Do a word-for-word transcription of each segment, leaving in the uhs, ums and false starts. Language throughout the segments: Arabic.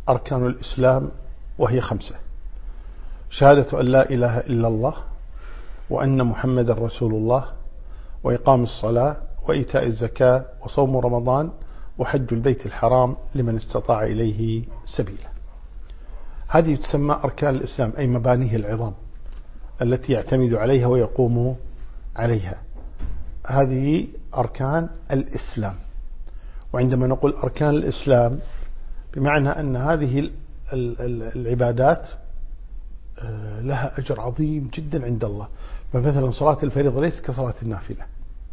أركان الإسلام وهي خمسة: شهادة أن لا إله إلا الله وأن محمد رسول الله، وإقام الصلاة، وإيتاء الزكاة، وصوم رمضان، وحج البيت الحرام لمن استطاع إليه سبيلا. هذه تسمى أركان الإسلام، أي مبانيه العظام التي يعتمد عليها ويقوم عليها. هذه أركان الإسلام. وعندما نقول أركان الإسلام بمعنى أن هذه العبادات لها أجر عظيم جدا عند الله. فمثلا صلاة الفريضة ليست كصلاة النافلة،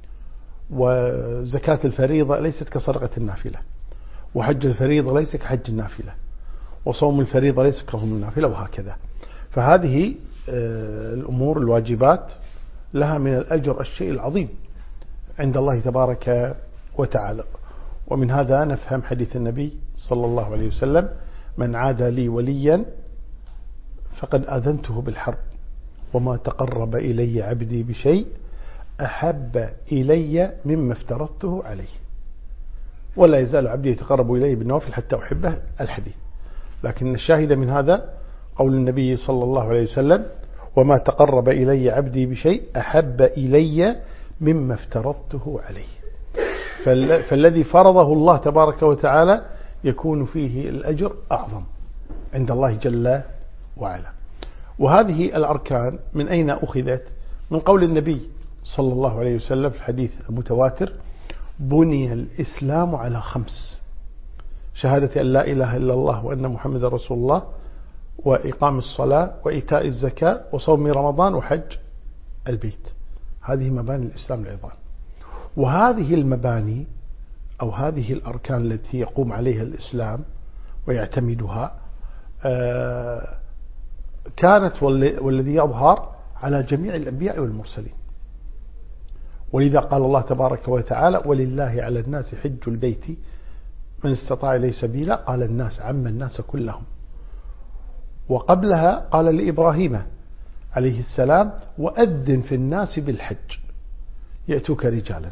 وزكاة الفريضة ليست كصدقة النافلة، وحج الفريضة ليس كحج النافلة، وصوم الفريضة ليس كصوم النافلة، وهكذا. فهذه الأمور الواجبات لها من الأجر الشيء العظيم عند الله تبارك وتعالى. ومن هذا نفهم حديث النبي صلى الله عليه وسلم: من عادى لي وليا فقد آذنته بالحرب وما تقرب إلي عبدي بشيء أحب إلي مما افترضته عليه ولا يزال عبدي يتقرب إلي بالنوافل حتى أحبه. الحديث. لكن الشاهد من هذا قول النبي صلى الله عليه وسلم: وما تقرب إلي عبدي بشيء أحب إلي مما افترضته عليه. فالذي فرضه الله تبارك وتعالى يكون فيه الأجر أعظم عند الله جل وعلا. وهذه الأركان من أين أخذت؟ من قول النبي صلى الله عليه وسلم في الحديث المتواتر: بني الإسلام على خمس: شهادة أن لا إله إلا الله وأن محمد رسول الله، وإقام الصلاة، وإيتاء الزكاة، وصوم رمضان، وحج البيت. هذه مباني الإسلام العظام. وهذه المباني أو هذه الأركان التي يقوم عليها الإسلام ويعتمدها كانت والذي يظهر على جميع الأنبياء والمرسلين. ولذا قال الله تبارك وتعالى: ولله على الناس حج البيت من استطاع إليه سبيلا. قال الناس، عم الناس كلهم. وقبلها قال لإبراهيم عليه السلام: وأذن في الناس بالحج يأتوك رجالا.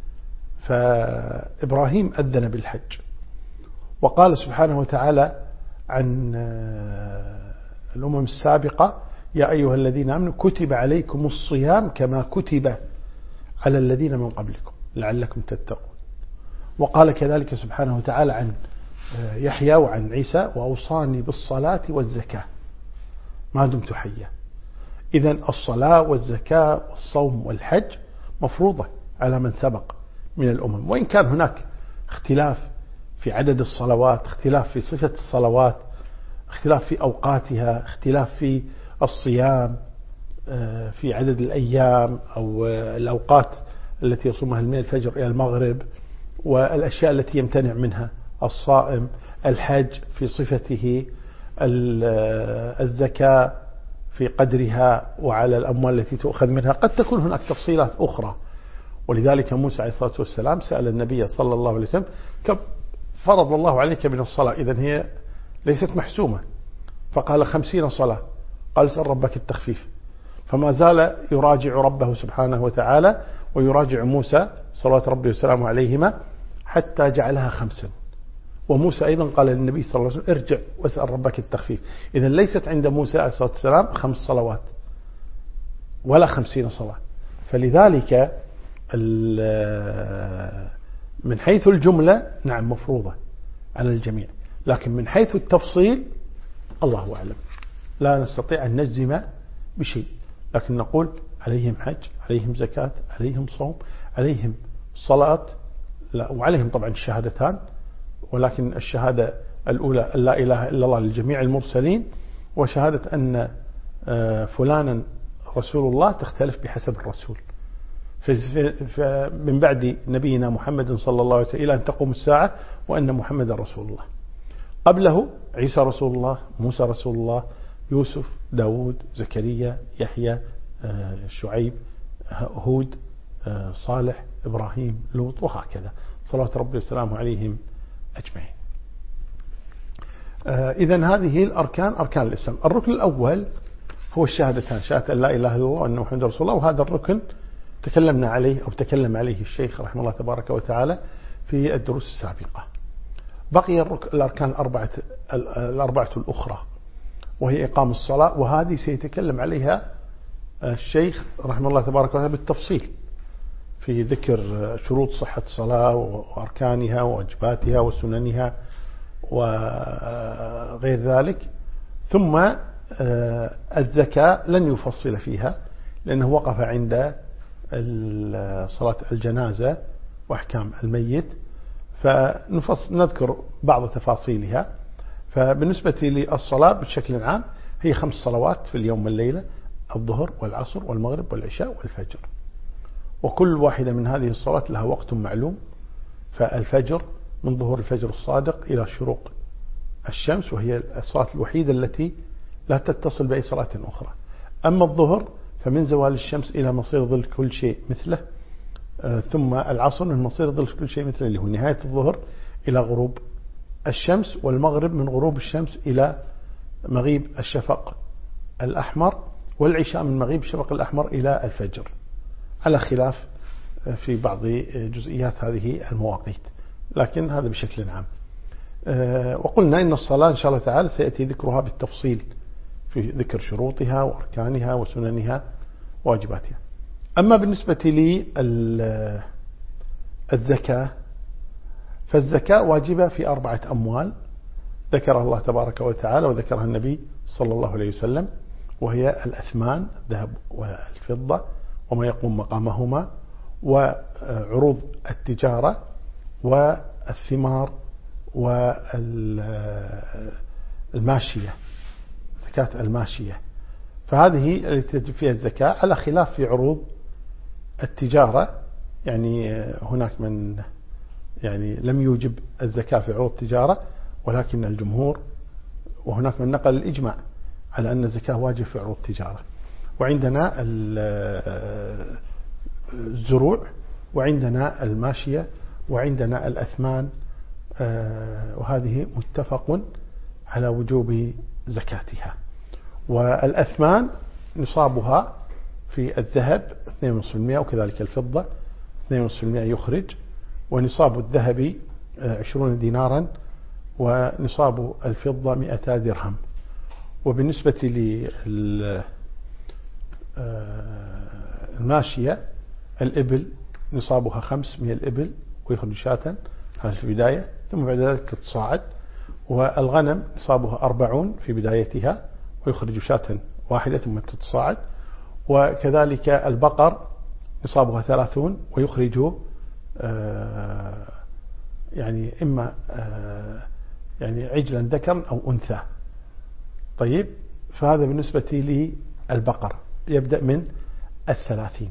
فإبراهيم أذن بالحج. وقال سبحانه وتعالى عن الأمم السابقة: يا أيها الذين آمنوا كتب عليكم الصيام كما كتب على الذين من قبلكم لعلكم تتقون. وقال كذلك سبحانه وتعالى عن يحيى وعن عيسى: وأوصاني بالصلاة والزكاة ما دمت حيا. إذن الصلاة والزكاة والصوم والحج مفروضة على من سبق من الأمم، وإن كان هناك اختلاف في عدد الصلوات، اختلاف في صفة الصلوات، اختلاف في أوقاتها، اختلاف في الصيام، في عدد الأيام أو الأوقات التي يصومها من الفجر إلى المغرب، والأشياء التي يمتنع منها الصائم، الحج في صفته، الزكاة في قدرها وعلى الأموال التي تؤخذ منها. قد تكون هناك تفصيلات أخرى. ولذلك موسى عليه الصلاة والسلام سأل النبي صلى الله عليه وسلم: كم فرض الله عليك من الصلاة؟ إذن هي ليست محسومة. فقال: خمسين صلاة. قال: سأل ربك التخفيف. فما زال يراجع ربه سبحانه وتعالى ويراجع موسى صلوات ربي وسلامه عليهما حتى جعلها خمسا. وموسى أيضا قال للنبي صلى الله عليه وسلم: ارجع واسأل ربك التخفيف. إذن ليست عند موسى عليه الصلاة والسلام خمس صلوات ولا خمسين صلاة. فلذلك من حيث الجملة نعم مفروضة على الجميع، لكن من حيث التفصيل الله أعلم، لا نستطيع أن نجزم بشيء، لكن نقول عليهم حج، عليهم زكاة، عليهم صوم، عليهم صلاة، لا وعليهم طبعا الشهادتان، ولكن الشهادة الأولى لا إله إلا الله لجميع المرسلين، وشهادة أن فلانا رسول الله تختلف بحسب الرسول. من بعد نبينا محمد صلى الله عليه وسلم إلى أن تقوم الساعة وأن محمد رسول الله. قبله عيسى رسول الله، موسى رسول الله، يوسف، داود، زكريا، يحيى، شعيب، هود، صالح، إبراهيم، لوط، وهكذا صلوات ربي وسلامه عليهم أجمعين. إذن هذه الأركان أركان الإسلام. الركن الأول هو الشهادتان: شهادة أن لا إله إلا الله وأن محمد رسول الله. وهذا الركن تكلمنا عليه أو تكلم عليه الشيخ رحمه الله تبارك وتعالى في الدروس السابقة. بقي الأركان الأربعة الأربعة الأخرى، وهي إقام الصلاة، وهذه سيتكلم عليها الشيخ رحمه الله تبارك وتعالى بالتفصيل في ذكر شروط صحة الصلاة وأركانها وواجباتها وسننها وغير ذلك. ثم الزكاة لن يفصل فيها لأنه وقف عند صلاة الجنازة وأحكام الميت، فنذكر بعض تفاصيلها. فبالنسبة للصلاة بشكل عام هي خمس صلوات في اليوم والليلة: الظهر والعصر والمغرب والعشاء والفجر، وكل واحدة من هذه الصلوات لها وقت معلوم. فالفجر من ظهور الفجر الصادق إلى شروق الشمس، وهي الصلاة الوحيدة التي لا تتصل بأي صلاة أخرى. أما الظهر فمن زوال الشمس إلى مصير ظل كل شيء مثله، ثم العصر من مصير ظل كل شيء مثله اللي هو نهاية الظهر إلى غروب الشمس، والمغرب من غروب الشمس إلى مغيب الشفق الأحمر، والعشاء من مغيب الشفق الأحمر إلى الفجر، على خلاف في بعض جزئيات هذه المواقيت، لكن هذا بشكل عام. وقلنا إن الصلاة إن شاء الله تعالى سيأتي ذكرها بالتفصيل في ذكر شروطها وأركانها وسننها وواجباتها. أما بالنسبة لي الزكاة، فالزكاة واجبة في أربعة أموال ذكرها الله تبارك وتعالى وذكرها النبي صلى الله عليه وسلم، وهي الأثمان الذهب والفضة وما يقوم مقامهما، وعروض التجارة، والثمار، والماشية، زكاة الماشية. فهذه التي تجب فيها الزكاة، على خلاف في عروض التجارة. يعني هناك من يعني لم يوجب الزكاة في عروض التجارة، ولكن الجمهور وهناك من نقل الإجماع على أن الزكاة واجب في عروض التجارة. وعندنا الزروع، وعندنا الماشية، وعندنا الأثمان، وهذه متفق على وجوب زكاتها. والأثمان نصابها في الذهب اثنين ونصف بالمئة، وكذلك الفضة اثنين ونصف بالمئة يخرج، ونصاب الذهب عشرون دينارا، ونصاب الفضة مئتا درهم. وبالنسبة للماشية الإبل نصابها خمس من الإبل ويخرج شاة، هذا في البداية، ثم بعد ذلك تتصاعد. والغنم نصابها أربعون في بدايتها ويخرج شاة واحدة ثم تتصاعد. وكذلك البقر نصابها ثلاثون ويخرج يعني إما يعني عجلا ذكرا أو أنثى. طيب، فهذا بالنسبة للبقر يبدأ من الثلاثين.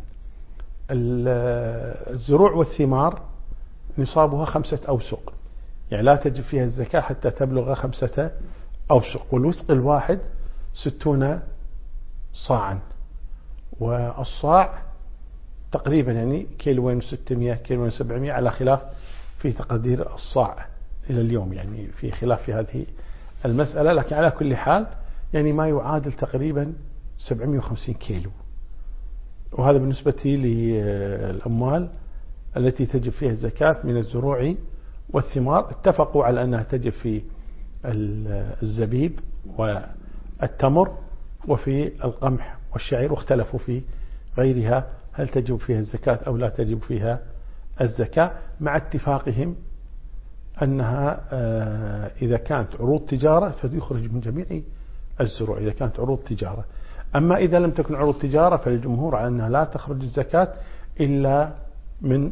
الزروع والثمار نصابها خمسة أوسق، يعني لا تجب فيها الزكاة حتى تبلغ خمسة أوسق، والوسق الواحد ستون صاعا، والصاع تقريبا يعني كيلوين وستمائة كيلوين وسبعمائة، على خلاف في تقدير الصاع إلى اليوم، يعني في خلاف في هذه المسألة، لكن على كل حال يعني ما يعادل تقريبا سبعمائة وخمسين كيلو. وهذا بالنسبة للأموال التي تجب فيها الزكاة من الزروع والثمار. اتفقوا على أنها تجب في الزبيب والتمر وفي القمح والشعير، واختلفوا في غيرها هل تجب فيها الزكاة أو لا تجب فيها الزكاة، مع اتفاقهم أنها إذا كانت عروض تجارة فيخرج من جميع الزروع إذا كانت عروض تجارة. أما إذا لم تكن عروض تجارة فالجمهور على أنها لا تخرج الزكاة إلا من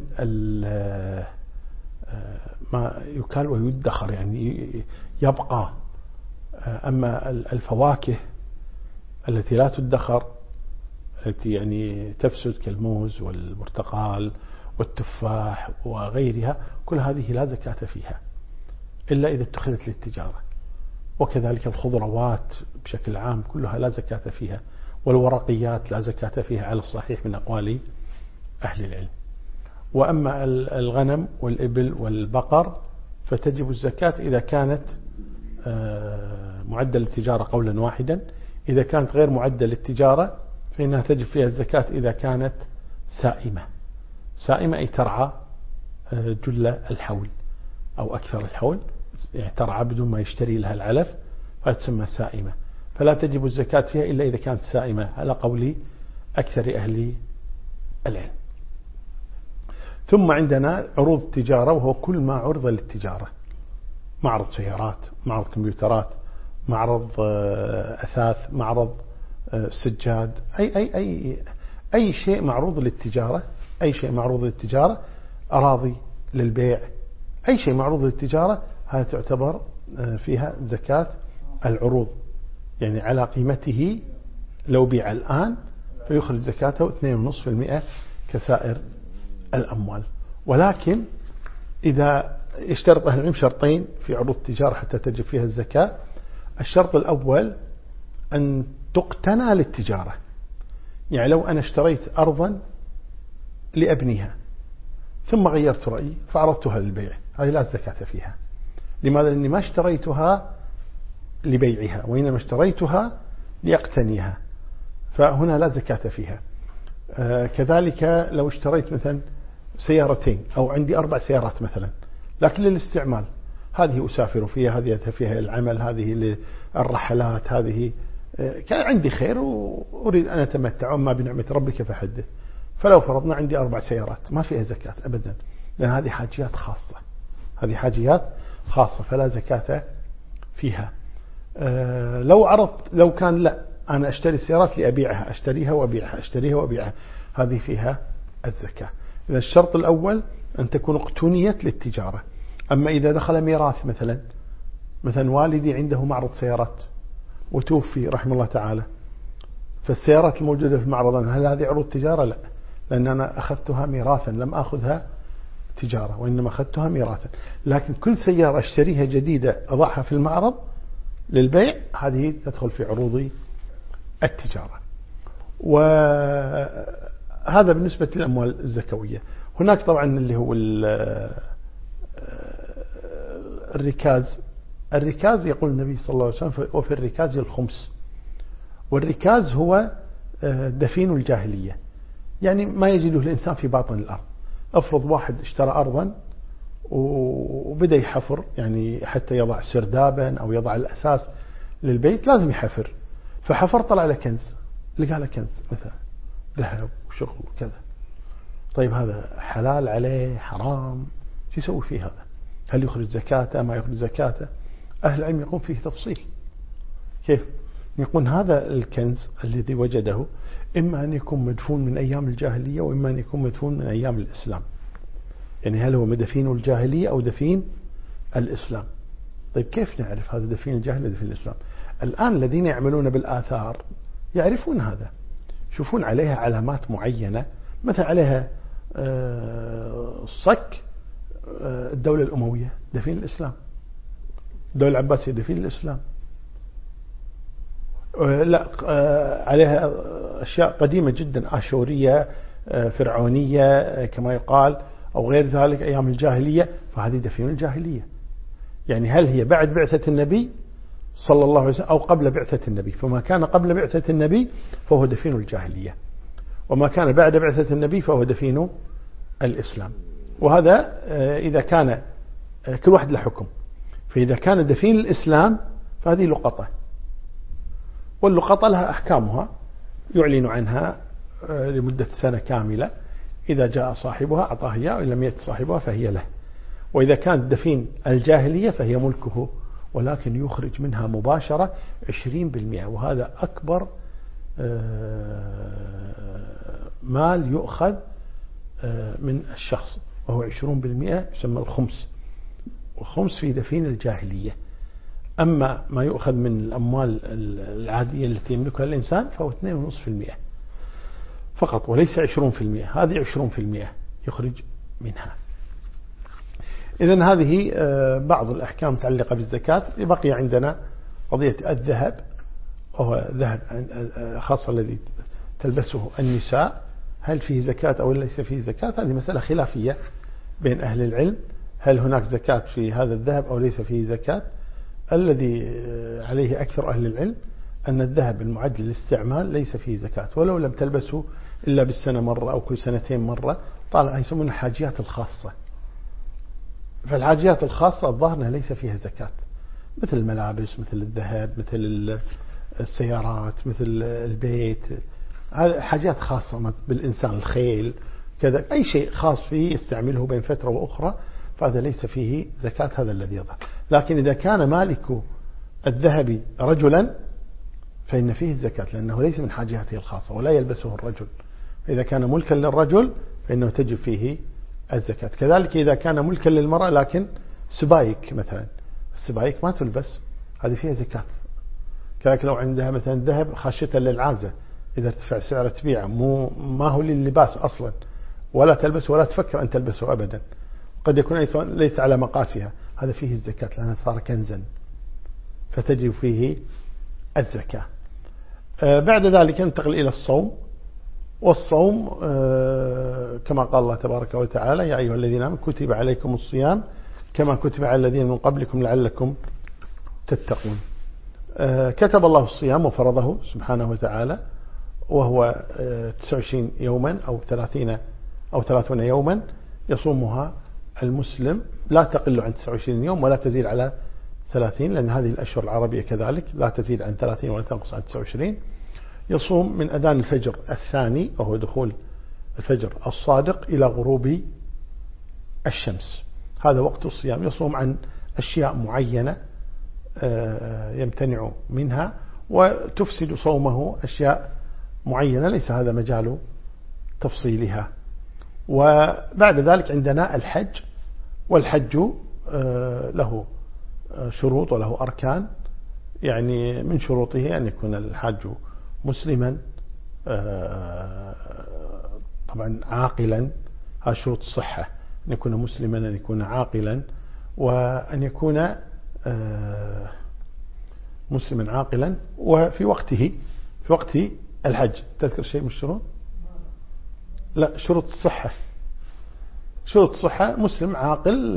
ما يكال ويدخر، يعني يبقى. أما الفواكه التي لا تدخر، التي يعني تفسد كالموز والبرتقال والتفاح وغيرها، كل هذه لا زكاة فيها إلا إذا اتخذت للتجارة. وكذلك الخضروات بشكل عام كلها لا زكاة فيها، والورقيات لا زكاة فيها على الصحيح من أقوال أهل العلم. وأما الغنم والإبل والبقر فتجب الزكاة إذا كانت معدل للتجارة قولا واحدا. إذا كانت غير معدل للتجارة فإنها تجب فيها الزكاة إذا كانت سائمة. سائمة أي ترعى جل الحول أو أكثر الحول، يعني ترعى بدون ما يشتري لها العلف فتسمى سائمة، فلا تجب الزكاة فيها إلا إذا كانت سائمة على قول أكثر أهل العلم. ثم عندنا عروض التجارة، وهو كل ما عرض للتجارة، معرض سيارات، معرض كمبيوترات، معرض أثاث، معرض سجاد، أي, أي, أي, أي شيء معروض للتجارة، أي شيء معروض للتجارة، أراضي للبيع، أي شيء معروض للتجارة، هذا تعتبر فيها زكاة العروض، يعني على قيمته لو بيع الآن فيخرج زكاته اثنين فاصلة خمسة بالمئة كسائر الأموال. ولكن إذا اشترط أهل العلم شرطين في عروض التجارة حتى تجب فيها الزكاة. الشرط الأول أن تقتنى للتجارة، يعني لو أنا اشتريت أرضا لأبنيها ثم غيرت رأيي فعرضتها للبيع، هذه لا زكاة فيها. لماذا؟ لأني ما اشتريتها لبيعها وإنما اشتريتها لأقتنيها، فهنا لا زكاة فيها. آه كذلك لو اشتريت مثلا سيارتين أو عندي أربع سيارات مثلا لكن للاستعمال، هذه أسافر فيها، هذه أذهب فيها العمل، هذه للرحلات، هذه آه كان عندي خير وأريد أن أتمتع وما بنعمة ربك فحدث، فلو فرضنا عندي أربع سيارات ما فيها زكاة أبدا، لأن هذه حاجيات خاصة، هذه حاجيات خاصة فلا زكاة فيها. أه لو عرضت لو كان لا أنا أشتري السيارات لأبيعها، أشتريها وأبيعها، أشتريها وأبيعها، هذه فيها الزكاة. إذا الشرط الأول أن تكون اقتنيت للتجارة. أما إذا دخل ميراث مثلا مثلا والدي عنده معرض سيارات وتوفي رحمه الله تعالى، فالسيارات الموجودة في المعرض هل هذه عروض تجارة؟ لا، لأن أنا أخذتها ميراثا، لم أخذها تجارة وإنما أخذتها ميراثا. لكن كل سيارة أشتريها جديدة أضعها في المعرض للبيع هذه تدخل في عروض التجارة. وهذا بالنسبة للأموال الزكوية. هناك طبعا اللي هو الركاز. الركاز يقول النبي صلى الله عليه وسلم وفي الركاز الخمس، والركاز هو دفين الجاهلية، يعني ما يجده الإنسان في باطن الأرض. أفرض واحد اشترى أرضا وبدأ يحفر، يعني حتى يضع سردابا أو يضع الأساس للبيت لازم يحفر، فحفر طلع له كنز، لقى له كنز مثلا ذهب وشغل وكذا. طيب هذا حلال عليه حرام؟ شو يسوي فيه هذا؟ هل يخرج زكاته ما يخرج زكاته؟ أهل العلم يقوم فيه تفصيل. كيف؟ يقول هذا الكنز الذي وجده إما أن يكون مدفون من أيام الجاهلية وإما أن يكون مدفون من أيام الإسلام، يعني هل هو مدفين الجاهلية أو دفين الإسلام؟ طيب كيف نعرف هذا دفين الجاهلية دفين الإسلام؟ الآن الذين يعملون بالآثار يعرفون هذا، يشوفون عليها علامات معينة، مثلا عليها صك الدولة الأموية دفين الإسلام، الدولة العباسية دفين الإسلام، لا عليها أشياء قديمة جدا آشورية فرعونية كما يقال أو غير ذلك أيام الجاهلية، فهذه دفين الجاهلية. يعني هل هي بعد بعثة النبي صلى الله عليه وسلم أو قبل بعثة النبي؟ فما كان قبل بعثة النبي فهو دفين الجاهلية، وما كان بعد بعثة النبي فهو دفين الإسلام. وهذا إذا كان كل واحد له حكم، فإذا كان دفين الإسلام فهذه لقطة، واللقطة لها أحكامها يعلن عنها لمدة سنة كاملة، إذا جاء صاحبها أعطاه إياه وإن لم يأتي صاحبها فهي له. وإذا كانت دفين الجاهلية فهي ملكه، ولكن يخرج منها مباشرة عشرين بالمئة، وهذا أكبر مال يؤخذ من الشخص، وهو عشرون بالمئة يسمى الخمس، والخمس في دفين الجاهلية. أما ما يؤخذ من الأموال العادية التي يملكها الإنسان فهو اثنين فاصلة خمسة بالمئة فقط وليس عشرون بالمئة، هذه عشرون بالمئة يخرج منها. إذن هذه بعض الأحكام متعلقة بالزكاة. بقي عندنا قضية الذهب، وهو ذهب خاصة الذي تلبسه النساء، هل فيه زكاة أو ليس فيه زكاة؟ هذه مسألة خلافية بين أهل العلم، هل هناك زكاة في هذا الذهب أو ليس فيه زكاة؟ الذي عليه أكثر أهل العلم أن الذهب المعد للاستعمال ليس فيه زكاة، ولو لم تلبسه إلا بالسنة مرة أو كل سنتين مرة، طالما يسمونه الحاجيات الخاصة. فالحاجيات الخاصة الظاهر أنها ليس فيها زكاة، مثل الملابس، مثل الذهب، مثل السيارات، مثل البيت، هذه حاجات خاصة بالإنسان، الخيل كذا، أي شيء خاص فيه يستعمله بين فترة وأخرى فهذا ليس فيه زكاة، هذا الذي يظهر. لكن إذا كان مالك الذهب رجلا فإن فيه الزكاة، لأنه ليس من حاجاته الخاصة ولا يلبسه الرجل، فإذا كان ملكا للرجل فإنه تجب فيه الزكاة. كذلك إذا كان ملكا للمرأة لكن سبايك مثلا، السبايك ما تلبس، هذه فيها زكاة. كذلك لو عندها مثلا ذهب خاشية للعازة، إذا ارتفع سعره تبيعه، مو ما هو لللباس أصلا، ولا تلبس ولا تفكر أن تلبسه أبدا، قد يكون ليس على مقاسها، هذا فيه الزكاة لأنه صار كنزا فتجب فيه الزكاة. بعد ذلك ننتقل إلى الصوم. والصوم كما قال الله تبارك وتعالى: يا أيها الذين آمنوا كتب عليكم الصيام كما كتب على الذين من قبلكم لعلكم تتقون. كتب الله الصيام وفرضه سبحانه وتعالى، وهو تسعة وعشرين يوما أو ثلاثين أو ثلاثون يوما يصومها المسلم، لا تقل عن تسعة وعشرين يوم ولا تزيد على ثلاثين، لأن هذه الأشهر العربية كذلك لا تزيد عن ثلاثين ولا تنقص عن تسعة وعشرين. يصوم من أذان الفجر الثاني وهو دخول الفجر الصادق إلى غروب الشمس، هذا وقت الصيام. يصوم عن أشياء معينة يمتنع منها، وتفسد صومه أشياء معينة ليس هذا مجال تفصيلها. وبعد ذلك عندنا الحج، والحج له شروط وله أركان، يعني من شروطه أن يكون الحاج مسلما طبعا عاقلا، هذا شروط الصحة، أن يكون مسلما، أن يكون عاقلا، وأن يكون مسلما عاقلا وفي وقته، في وقت الحج. تذكر شيء من الشروط؟ لا، شروط الصحة، شروط الصحة مسلم عاقل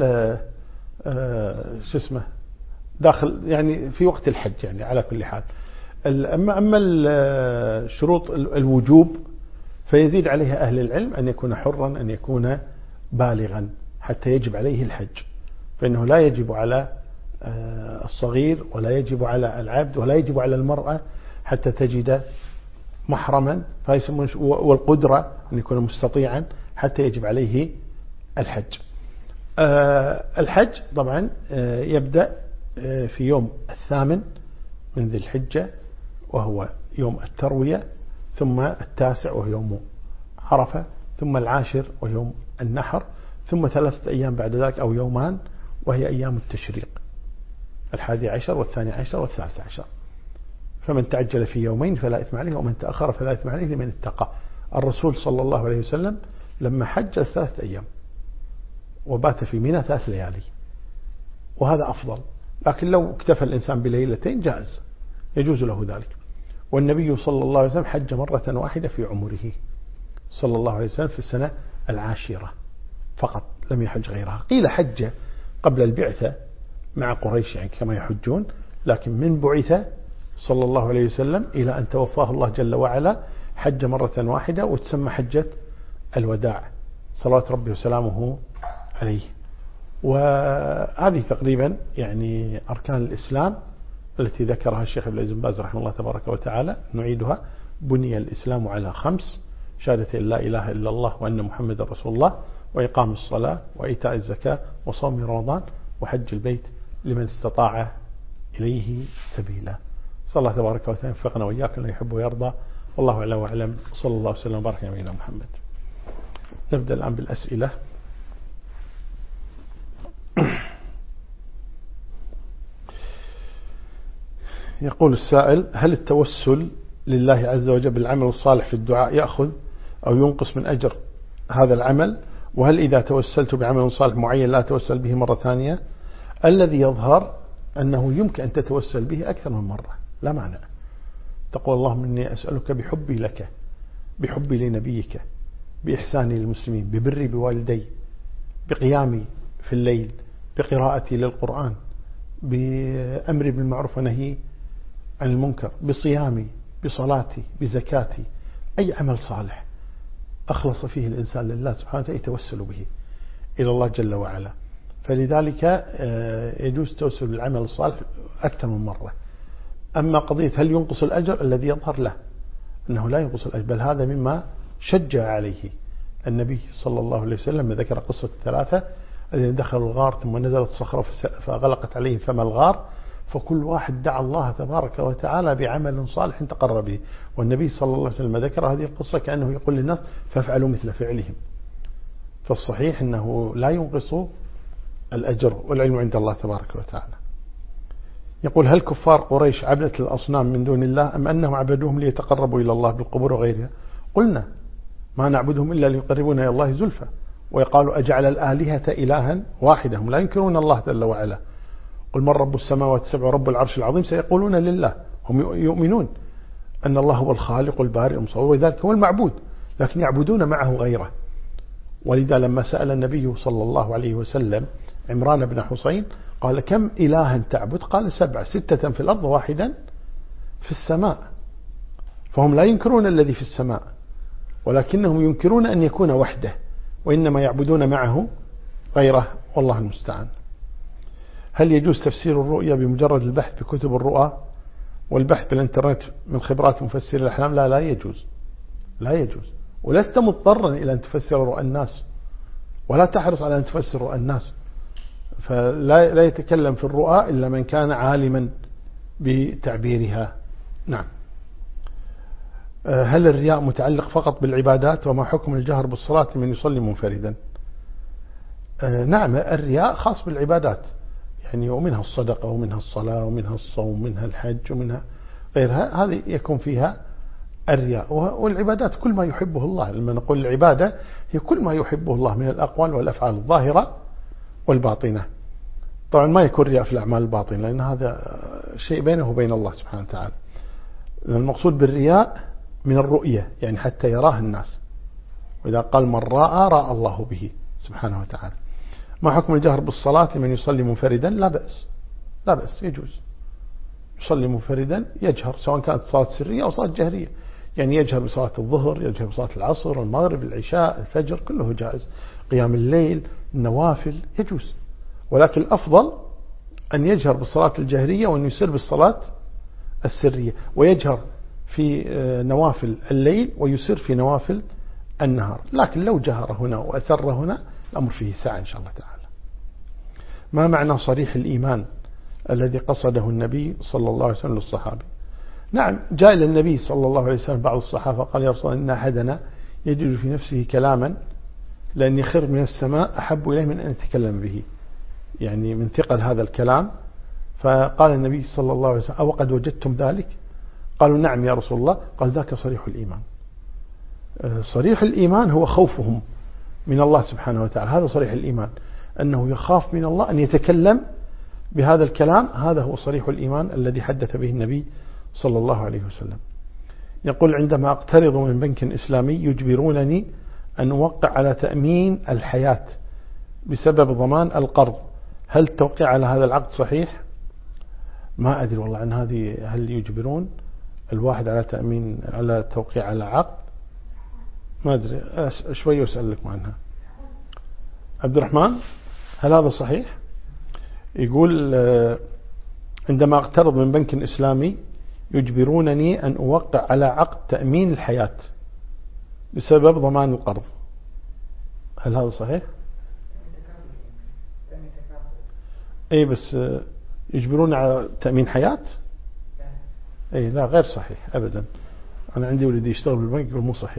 شو اسمه داخل يعني في وقت الحج، يعني على كل حال. أما أما الشروط الوجوب فيزيد عليها أهل العلم أن يكون حرا، أن يكون بالغا حتى يجب عليه الحج، فإنه لا يجب على الصغير ولا يجب على العبد ولا يجب على المرأة حتى تجد محرما، والقدرة أن يكون مستطيعا حتى يجب عليه الحج. الحج طبعا يبدأ في يوم الثامن من ذي الحجة وهو يوم التروية، ثم التاسع وهو يوم عرفة، ثم العاشر ويوم النحر، ثم ثلاثة أيام بعد ذلك أو يومان وهي أيام التشريق، الحادي عشر والثاني عشر والثالث عشر. فمن تعجل في يومين فلا إثم عليه، ومن تأخر فلا إثم عليه لمن اتقى. الرسول صلى الله عليه وسلم لما حج ثلاثة أيام وبات في منى ثلاث ليالي، وهذا أفضل، لكن لو اكتفى الإنسان بليلتين جائز، يجوز له ذلك. والنبي صلى الله عليه وسلم حج مرة واحدة في عمره صلى الله عليه وسلم في السنة العاشرة فقط، لم يحج غيرها. قيل حج قبل البعثة مع قريش يعني كما يحجون، لكن من بعث صلى الله عليه وسلم إلى أن توفاه الله جل وعلا حج مرة واحدة، وتسمى حجة الوداع صلوات ربي وسلامه عليه. وهذه تقريبا يعني أركان الإسلام التي ذكرها الشيخ عبد العزيز بن باز رحمه الله تبارك وتعالى. نعيدها: بني الإسلام على خمس: شهادة لا إله إلا الله وأن محمد رسول الله، وإقام الصلاة، وإيتاء الزكاة، وصوم رمضان، وحج البيت لمن استطاع إليه سبيلا. صلى الله تبارك وتعالى يوفقنا وإياكم لما يحب ويرضى، والله أعلم وأعلم. صلى الله وسلم وبارك على نبينا محمد. نبدأ الآن بالأسئلة. يقول السائل: هل التوسل لله عز وجل بالعمل الصالح في الدعاء يأخذ أو ينقص من أجر هذا العمل؟ وهل إذا توسلت بعمل صالح معين لا توسل به مرة ثانية؟ الذي يظهر أنه يمكن أن تتوسل به أكثر من مرة، لا معنى. تقول: اللهم إني أسألك بحبي لك، بحبي لنبيك، بإحساني للمسلمين، ببري بوالدي، بقيامي في الليل، بقراءتي للقرآن، بأمري بالمعروف ونهي عن المنكر، بصيامي، بصلاتي، بزكاتي، أي عمل صالح أخلص فيه الإنسان لله سبحانه وتعالى يتوسل به إلى الله جل وعلا. فلذلك يجوز توسل بالعمل الصالح أكثر من مرة. أما قضية هل ينقص الأجر، الذي يظهر له أنه لا ينقص الأجر، بل هذا مما شجع عليه النبي صلى الله عليه وسلم. ذكر قصة الثلاثة الذين دخلوا الغار ثم نزلت صخرة فغلقت عليهم فم الغار، فكل واحد دعا الله تبارك وتعالى بعمل صالح تقرب به، والنبي صلى الله عليه وسلم ذكر هذه القصة كأنه يقول للناس فافعلوا مثل فعلهم. فالصحيح أنه لا ينقص الأجر، والعلم عند الله تبارك وتعالى. يقول هل كفار قريش عبدت الأصنام من دون الله أم أنهم عبدوهم ليتقربوا إلى الله بالقبور وغيرها؟ قلنا ما نعبدهم إلا ليقربونا إلى الله زلفى. ويقالوا أجعل الآلهة إلها واحدة، هم لا ينكرون الله جل وعلا. قل من رب السماوات السبع ورب العرش العظيم، سيقولون لله. هم يؤمنون أن الله هو الخالق البارئ المصور، وذلك هو المعبود، لكن يعبدون معه غيره. ولذا لما سأل النبي صلى الله عليه وسلم عمران بن حسين قال كم إلها تعبد؟ قال سبعة، ستة في الأرض واحدا في السماء. فهم لا ينكرون الذي في السماء، ولكنهم ينكرون أن يكون وحده، وإنما يعبدون معه غيره، والله المستعان. هل يجوز تفسير الرؤيا بمجرد البحث بكتب الرؤى والبحث بالإنترنت من خبرات مفسر الأحلام؟ لا لا يجوز، لا يجوز. ولست مضطرا إلى أن تفسر رؤى الناس، ولا تحرص على أن تفسر رؤى الناس. فلا لا يتكلم في الرؤى إلا من كان عالما بتعبيرها. نعم. هل الرياء متعلق فقط بالعبادات؟ وما حكم الجهر بالصلاة من يصلي منفردا؟ نعم، الرياء خاص بالعبادات، يعني ومنها الصدقة ومنها الصلاة ومنها الصوم ومنها الحج ومنها غيرها، هذه يكون فيها الرياء. والعبادات كل ما يحبه الله. لما نقول العبادة هي كل ما يحبه الله من الأقوال والأفعال الظاهرة والباطنة. طبعا ما يكون رياء في الأعمال الباطنة، لأن هذا شيء بينه وبين الله سبحانه وتعالى. المقصود بالرياء من الرؤية، يعني حتى يراه الناس، وإذا قال من رأى رأى الله به سبحانه وتعالى. ما حكم الجهر بالصلاة من يصلي منفردا؟ لا بأس، لا بأس، يجوز يصلي منفردا، يجهر سواء كانت صلاة سرية أو صلاة جهرية. يعني يجهر بصلاة الظهر، يجهر بصلاة العصر، المغرب، العشاء، الفجر، كله جائز. قيام الليل، النوافل، يجوز. ولكن الأفضل أن يجهر بالصلاة الجهرية وأن يسر بالصلاة السرية، ويجهر في نوافل الليل ويسر في نوافل النهار. لكن لو جهر هنا وأسر هنا الأمر فيه سعة إن شاء الله تعالى. ما معنى صريح الإيمان الذي قصده النبي صلى الله عليه وسلم للصحابة؟ نعم، جاء إلى النبي صلى الله عليه وسلم بعض الصحابة قال يا رسول الله إن أحدنا يجد في نفسه كلاما لأن يخر من السماء أحب إليه من أن يتكلم به، يعني من ثقل هذا الكلام. فقال النبي صلى الله عليه وسلم أو قد وجدتم ذلك؟ قالوا نعم يا رسول الله. قال ذاك صريح الإيمان. صريح الإيمان هو خوفهم من الله سبحانه وتعالى، هذا صريح الإيمان، أنه يخاف من الله أن يتكلم بهذا الكلام. هذا هو صريح الإيمان الذي حدث به النبي صلى الله عليه وسلم. يقول عندما أقترض من بنك إسلامي يجبرونني أن أوقع على تأمين الحياة بسبب ضمان القرض، هل التوقيع على هذا العقد صحيح؟ ما أدري والله عن هذه، هل يجبرون الواحد على تأمين على التوقيع على عقد؟ ما أدري، شوي أسألكم عنها. عبد الرحمن، هل هذا صحيح؟ يقول عندما أقترض من بنك إسلامي يجبرونني أن أوقع على عقد تأمين الحياة بسبب ضمان القرض، هل هذا صحيح؟ أي بس يجبرون على تأمين حياة؟ أي لا، غير صحيح أبدا. أنا عندي ولدي يشتغل بالبنك يقول مو صحيح.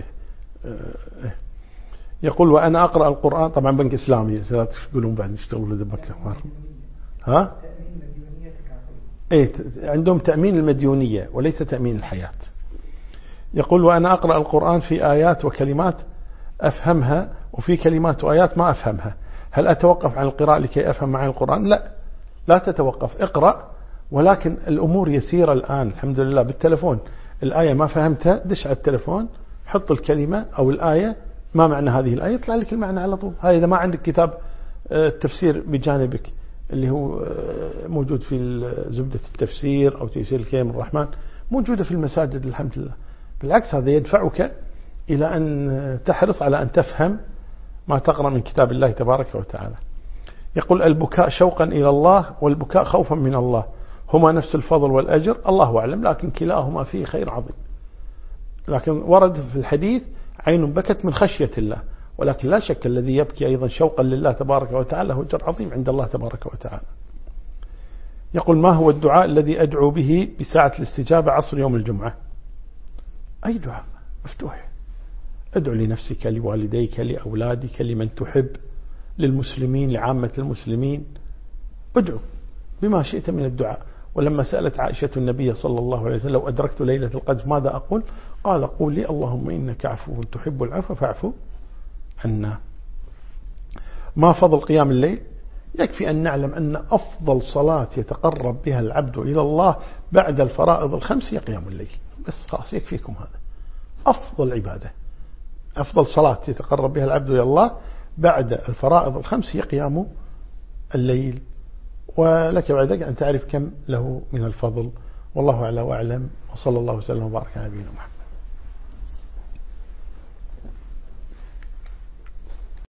يقول وأنا أقرأ القرآن، طبعا بنك إسلامي، لا تقولون بعد يشتغلوا بالبنك. ها؟ إيه، عندهم تأمين المديونية وليس تأمين الحياة. يقول وأنا أقرأ القرآن في آيات وكلمات أفهمها وفي كلمات وآيات ما أفهمها، هل أتوقف عن القراءة لكي أفهم معي القرآن؟ لا، لا تتوقف، اقرأ، ولكن الأمور يسيرة الآن الحمد لله. بالتلفون الآية ما فهمتها، دش على التلفون حط الكلمة أو الآية ما معنى هذه الآية، يطلع لك المعنى على طول. هذا إذا ما عندك كتاب التفسير بجانبك اللي هو موجود في زبدة التفسير أو تيسير الكريم الرحمن، موجودة في المساجد الحمد لله. بالعكس هذا يدفعك إلى أن تحرص على أن تفهم ما تقرأ من كتاب الله تبارك وتعالى. يقول البكاء شوقا إلى الله والبكاء خوفا من الله هما نفس الفضل والأجر، الله أعلم، لكن كلاهما فيه خير عظيم. لكن ورد في الحديث عين بكت من خشية الله، ولكن لا شك الذي يبكي أيضا شوقا لله تبارك وتعالى له أجر عظيم عند الله تبارك وتعالى. يقول ما هو الدعاء الذي أدعو به بساعة الاستجابة عصر يوم الجمعة؟ أي دعاء مفتوح، أدعو لنفسك، لوالديك، لأولادك، لمن تحب، للمسلمين، لعامة المسلمين، ادعو بما شئت من الدعاء. ولما سألت عائشة النبي صلى الله عليه وسلم لو أدركت ليلة القدر ماذا أقول؟ قال قولي اللهم إنك عفو تحب العفو فاعفو عنا. ما فضل قيام الليل؟ يكفي أن نعلم أن أفضل صلاة يتقرب بها العبد إلى الله بعد الفرائض الخمس هي قيام الليل، بس خلاص يكفيكم هذا. أفضل عبادة، أفضل صلاة يتقرب بها العبد إلى الله بعد الفرائض الخمس هي قيام الليل، ولك بعد ذلك أن تعرف كم له من الفضل. والله أعلى وأعلم، وصلى الله وسلم وبارك على نبينا محمد.